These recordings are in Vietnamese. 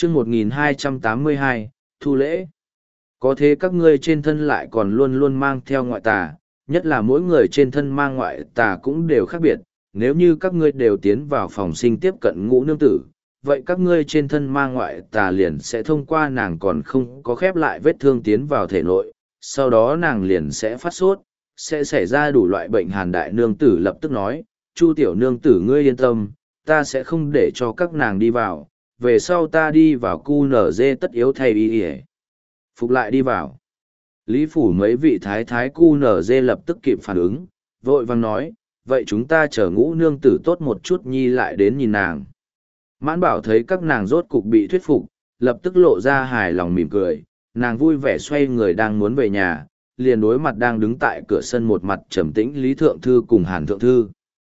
chương 1282, thu lễ. Có thế các ngươi trên thân lại còn luôn luôn mang theo ngoại tà, nhất là mỗi người trên thân mang ngoại tà cũng đều khác biệt. Nếu như các ngươi đều tiến vào phòng sinh tiếp cận ngũ nương tử, vậy các ngươi trên thân mang ngoại tà liền sẽ thông qua nàng còn không có khép lại vết thương tiến vào thể nội, sau đó nàng liền sẽ phát sốt, sẽ xảy ra đủ loại bệnh. Hàn đại nương tử lập tức nói, Chu tiểu nương tử ngươi yên tâm, ta sẽ không để cho các nàng đi vào, về sau ta đi vào cu nở dê tất yếu thay y ỉa phục lại đi vào. Lý phủ mấy vị thái thái cu nở dê lập tức kịp phản ứng, vội vàng nói, vậy chúng ta chờ ngũ nương tử tốt một chút nhi lại đến nhìn nàng. Mãn bảo thấy các nàng rốt cục bị thuyết phục, lập tức lộ ra hài lòng mỉm cười, nàng vui vẻ xoay người đang muốn về nhà, liền đối mặt đang đứng tại cửa sân một mặt trầm tĩnh Lý Thượng Thư cùng Hàn Thượng Thư.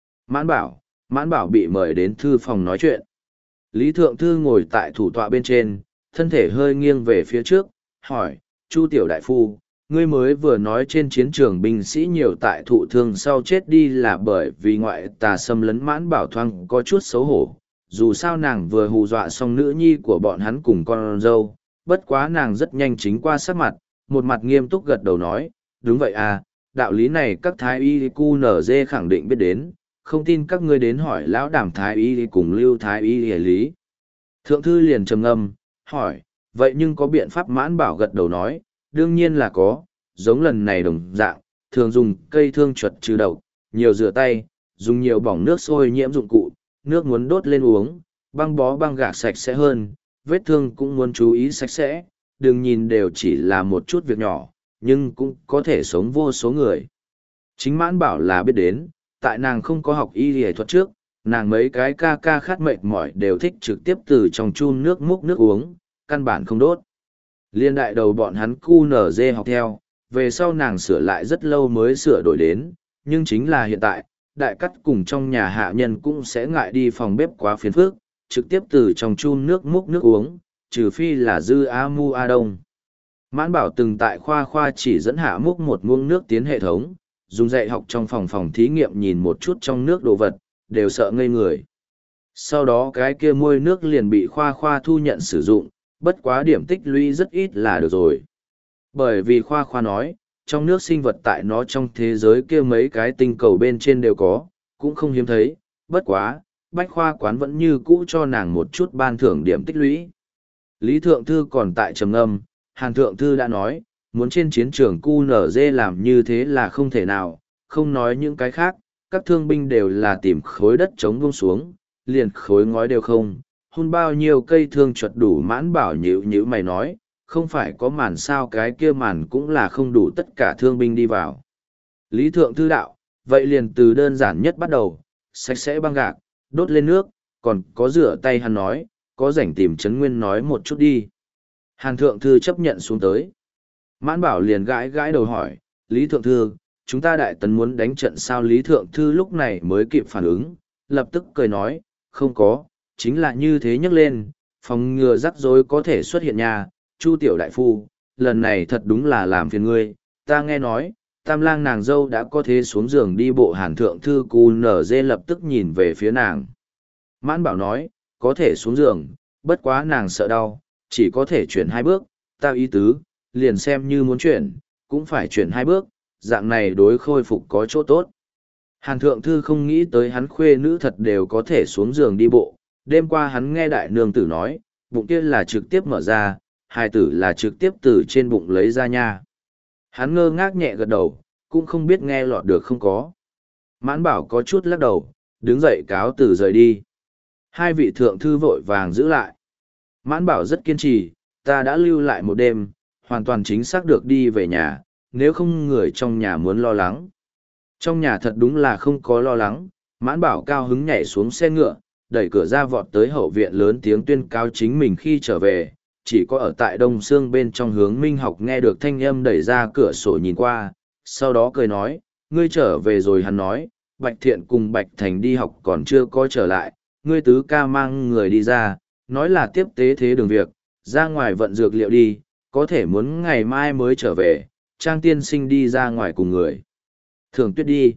Mãn bảo bị mời đến thư phòng nói chuyện. Lý Thượng Thư ngồi tại thủ tọa bên trên, thân thể hơi nghiêng về phía trước, hỏi, Chu tiểu đại phu, ngươi mới vừa nói trên chiến trường binh sĩ nhiều tại thụ thương sau chết đi là bởi vì ngoại tà xâm lấn. Mãn bảo thoáng có chút xấu hổ, dù sao nàng vừa hù dọa xong nữ nhi của bọn hắn cùng con dâu, bất quá nàng rất nhanh chính qua sắc mặt, một mặt nghiêm túc gật đầu nói, đúng vậy à, đạo lý này các thái y cu nở dê khẳng định biết đến, không tin các ngươi đến hỏi lão đàm thái y cùng lưu thái y hề lý. Thượng thư liền trầm ngâm, hỏi, vậy nhưng có biện pháp? Mãn bảo gật đầu nói, đương nhiên là có, giống lần này đồng dạng, thường dùng cây thương chuột trừ độc, nhiều rửa tay, dùng nhiều bỏng nước sôi nhiễm dụng cụ, nước muốn đốt lên uống, băng bó băng gạc sạch sẽ hơn, vết thương cũng muốn chú ý sạch sẽ, đừng nhìn đều chỉ là một chút việc nhỏ, nhưng cũng có thể sống vô số người. Chính Mãn bảo là biết đến, tại nàng không có học y y thuật trước, nàng mấy cái ca khát mệt mỏi đều thích trực tiếp từ trong chun nước múc nước uống, căn bản không đốt. Liên đại đầu bọn hắn cu nở dê học theo, về sau nàng sửa lại rất lâu mới sửa đổi đến, nhưng chính là hiện tại, đại cắt cùng trong nhà hạ nhân cũng sẽ ngại đi phòng bếp quá phiền phức, trực tiếp từ trong chun nước múc nước uống, trừ phi là dư a mu a đông. Mãn bảo từng tại khoa chỉ dẫn hạ múc một muỗng nước tiến hệ thống, dùng dạy học trong phòng thí nghiệm nhìn một chút trong nước đồ vật, đều sợ ngây người. Sau đó cái kia môi nước liền bị khoa thu nhận sử dụng, bất quá điểm tích lũy rất ít là được rồi. Bởi vì khoa nói, trong nước sinh vật tại nó trong thế giới kia mấy cái tinh cầu bên trên đều có, cũng không hiếm thấy, bất quá, bách khoa quán vẫn như cũ cho nàng một chút ban thưởng điểm tích lũy. Lý Thượng Thư còn tại trầm ngâm, Hàn Thượng Thư đã nói, muốn trên chiến trường QNZ làm như thế là không thể nào, không nói những cái khác, các thương binh đều là tìm khối đất trống buông xuống, liền khối ngói đều không, hun bao nhiêu cây thương chuột đủ. Mãn bảo nhữ mày nói, không phải có màn sao, cái kia màn cũng là không đủ tất cả thương binh đi vào. Lý Thượng Thư đạo, vậy liền từ đơn giản nhất bắt đầu, sạch sẽ băng gạc, đốt lên nước, còn có rửa tay. Hắn nói, có rảnh tìm Trấn Nguyên nói một chút đi. Hàn Thượng Thư chấp nhận xuống tới. Mãn bảo liền gãi đầu hỏi, Lý Thượng Thư, chúng ta đại tấn muốn đánh trận sao? Lý Thượng Thư lúc này mới kịp phản ứng, lập tức cười nói, không có, chính là như thế nhắc lên, phòng ngừa rắc rối có thể xuất hiện nha. Chu tiểu đại phu, lần này thật đúng là làm phiền ngươi, ta nghe nói, tam lang nàng dâu đã có thế xuống giường đi bộ. Hàn Thượng Thư cu nở dê lập tức nhìn về phía nàng. Mãn bảo nói, có thể xuống giường, bất quá nàng sợ đau, chỉ có thể chuyển 2 bước, ta ý tứ, liền xem như muốn chuyển, cũng phải chuyển 2 bước, dạng này đối khôi phục có chỗ tốt. Hàn Thượng Thư không nghĩ tới hắn khuê nữ thật đều có thể xuống giường đi bộ, đêm qua hắn nghe đại nương tử nói, bụng kia là trực tiếp mở ra, hài tử là trực tiếp từ trên bụng lấy ra nha. Hắn ngơ ngác nhẹ gật đầu, cũng không biết nghe lọt được không có. Mãn bảo có chút lắc đầu, đứng dậy cáo từ rời đi. Hai vị thượng thư vội vàng giữ lại. Mãn bảo rất kiên trì, ta đã lưu lại một đêm, hoàn toàn chính xác được đi về nhà, nếu không người trong nhà muốn lo lắng. Trong nhà thật đúng là không có lo lắng, Mãn bảo cao hứng nhảy xuống xe ngựa, đẩy cửa ra vọt tới hậu viện lớn tiếng tuyên cáo chính mình khi trở về. Chỉ có ở tại Đông Sương bên trong Hướng Minh Học nghe được thanh âm đẩy ra cửa sổ nhìn qua, sau đó cười nói, ngươi trở về rồi. Hắn nói, Bạch Thiện cùng Bạch Thành đi học còn chưa có trở lại, ngươi tứ ca mang người đi ra, nói là tiếp tế thế đường việc, ra ngoài vận dược liệu đi, có thể muốn ngày mai mới trở về. Trang tiên sinh đi ra ngoài cùng người Thường Tuyết đi,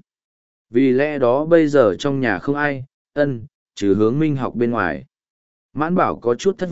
vì lẽ đó bây giờ trong nhà không ai, trừ Hướng Minh Học bên ngoài. Mãn bảo có chút thất vọng,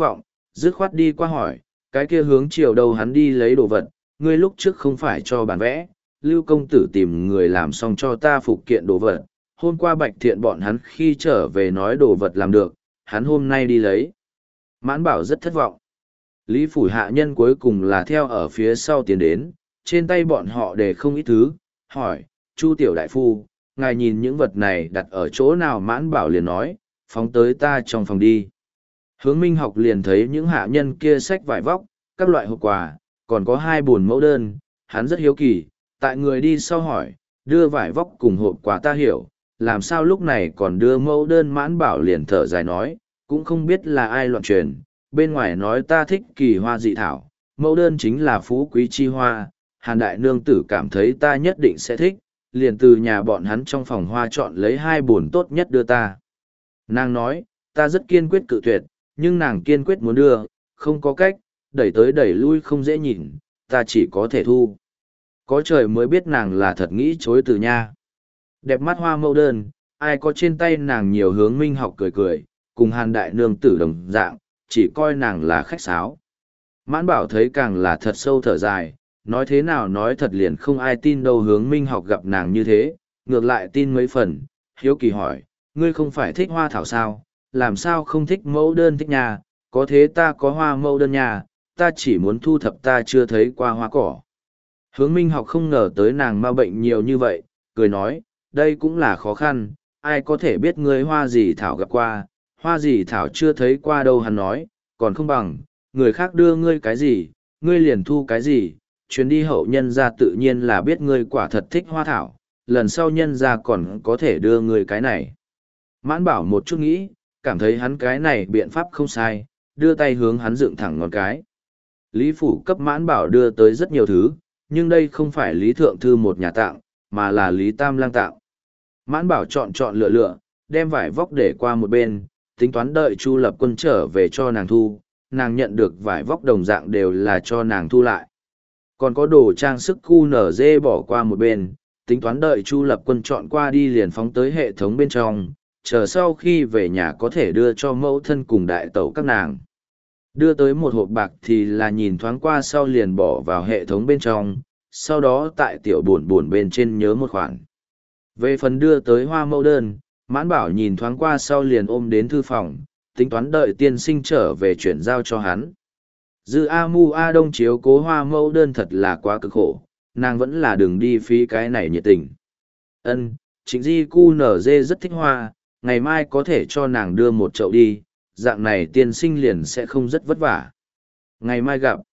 dứt khoát đi qua hỏi, cái kia hướng chiều đâu hắn đi lấy đồ vật, ngươi lúc trước không phải cho bản vẽ, Lưu công tử tìm người làm xong cho ta phục kiện đồ vật, hôm qua Bạch Thiện bọn hắn khi trở về nói đồ vật làm được, hắn hôm nay đi lấy. Mãn Bảo rất thất vọng. Lý phủ hạ nhân cuối cùng là theo ở phía sau tiến đến, trên tay bọn họ để không ít thứ, hỏi, Chu tiểu đại phu, ngài nhìn những vật này đặt ở chỗ nào? Mãn Bảo liền nói, phóng tới ta trong phòng đi. Hướng Minh Học liền thấy những hạ nhân kia xách vải vóc, các loại hộp quà, còn có 2 buồn mẫu đơn, hắn rất hiếu kỳ, tại người đi sau hỏi, đưa vải vóc cùng hộp quà ta hiểu, làm sao lúc này còn đưa mẫu đơn? Mãn Bảo liền thở dài nói, cũng không biết là ai loạn truyền, bên ngoài nói ta thích kỳ hoa dị thảo, mẫu đơn chính là phú quý chi hoa, Hàn đại nương tử cảm thấy ta nhất định sẽ thích, liền từ nhà bọn hắn trong phòng hoa chọn lấy 2 buồn tốt nhất đưa ta. Nàng nói, ta rất kiên quyết cự tuyệt, nhưng nàng kiên quyết muốn đưa, không có cách, đẩy tới đẩy lui không dễ nhìn, ta chỉ có thể thu. Có trời mới biết nàng là thật nghĩ chối từ nha. Đẹp mắt hoa mẫu đơn, ai có trên tay nàng nhiều. Hướng Minh Học cười cười, cùng Hàn đại nương tử đồng dạng, chỉ coi nàng là khách sáo. Mãn Bảo thấy càng là thật sâu thở dài, nói thế nào nói thật liền không ai tin đâu. Hướng Minh Học gặp nàng như thế, ngược lại tin mấy phần, hiếu kỳ hỏi, ngươi không phải thích hoa thảo sao, làm sao không thích mẫu đơn? Thích nhà, có thế ta có hoa mẫu đơn nhà, ta chỉ muốn thu thập ta chưa thấy qua hoa cỏ. Hướng Minh Học không ngờ tới nàng ma bệnh nhiều như vậy, cười nói, đây cũng là khó khăn, ai có thể biết ngươi hoa gì thảo gặp qua, hoa gì thảo chưa thấy qua đâu. Hắn nói, còn không bằng, người khác đưa ngươi cái gì, ngươi liền thu cái gì, chuyến đi hậu nhân ra tự nhiên là biết ngươi quả thật thích hoa thảo, lần sau nhân ra còn có thể đưa ngươi cái này. Mãn Bảo một chút nghĩ, cảm thấy hắn cái này biện pháp không sai, đưa tay hướng hắn dựng thẳng ngón cái. Lý phủ cấp Mãn Bảo đưa tới rất nhiều thứ, nhưng đây không phải Lý Thượng Thư một nhà tặng, mà là Lý Tam Lang tặng. Mãn Bảo chọn lựa lựa, đem vải vóc để qua một bên, tính toán đợi Chu Lập Quân trở về cho nàng thu, nàng nhận được vải vóc đồng dạng đều là cho nàng thu lại. Còn có đồ trang sức QNZ bỏ qua một bên, tính toán đợi Chu Lập Quân chọn qua đi liền phóng tới hệ thống bên trong, chờ sau khi về nhà có thể đưa cho mẫu thân cùng đại tẩu các nàng. Đưa tới một hộp bạc thì là nhìn thoáng qua sau liền bỏ vào hệ thống bên trong, sau đó tại tiểu buồn bên trên nhớ một khoản. Về phần đưa tới hoa mẫu đơn, Mãn Bảo nhìn thoáng qua sau liền ôm đến thư phòng, tính toán đợi tiên sinh trở về chuyển giao cho hắn. Dư A Mu A Đông chiếu cố hoa mẫu đơn thật là quá cực khổ, nàng vẫn là đừng đi phí cái này nhiệt tình. Ân, Trịnh Di Cu nở dê rất thích hoa, ngày mai có thể cho nàng đưa một chậu đi, dạng này tiên sinh liền sẽ không rất vất vả. Ngày mai gặp.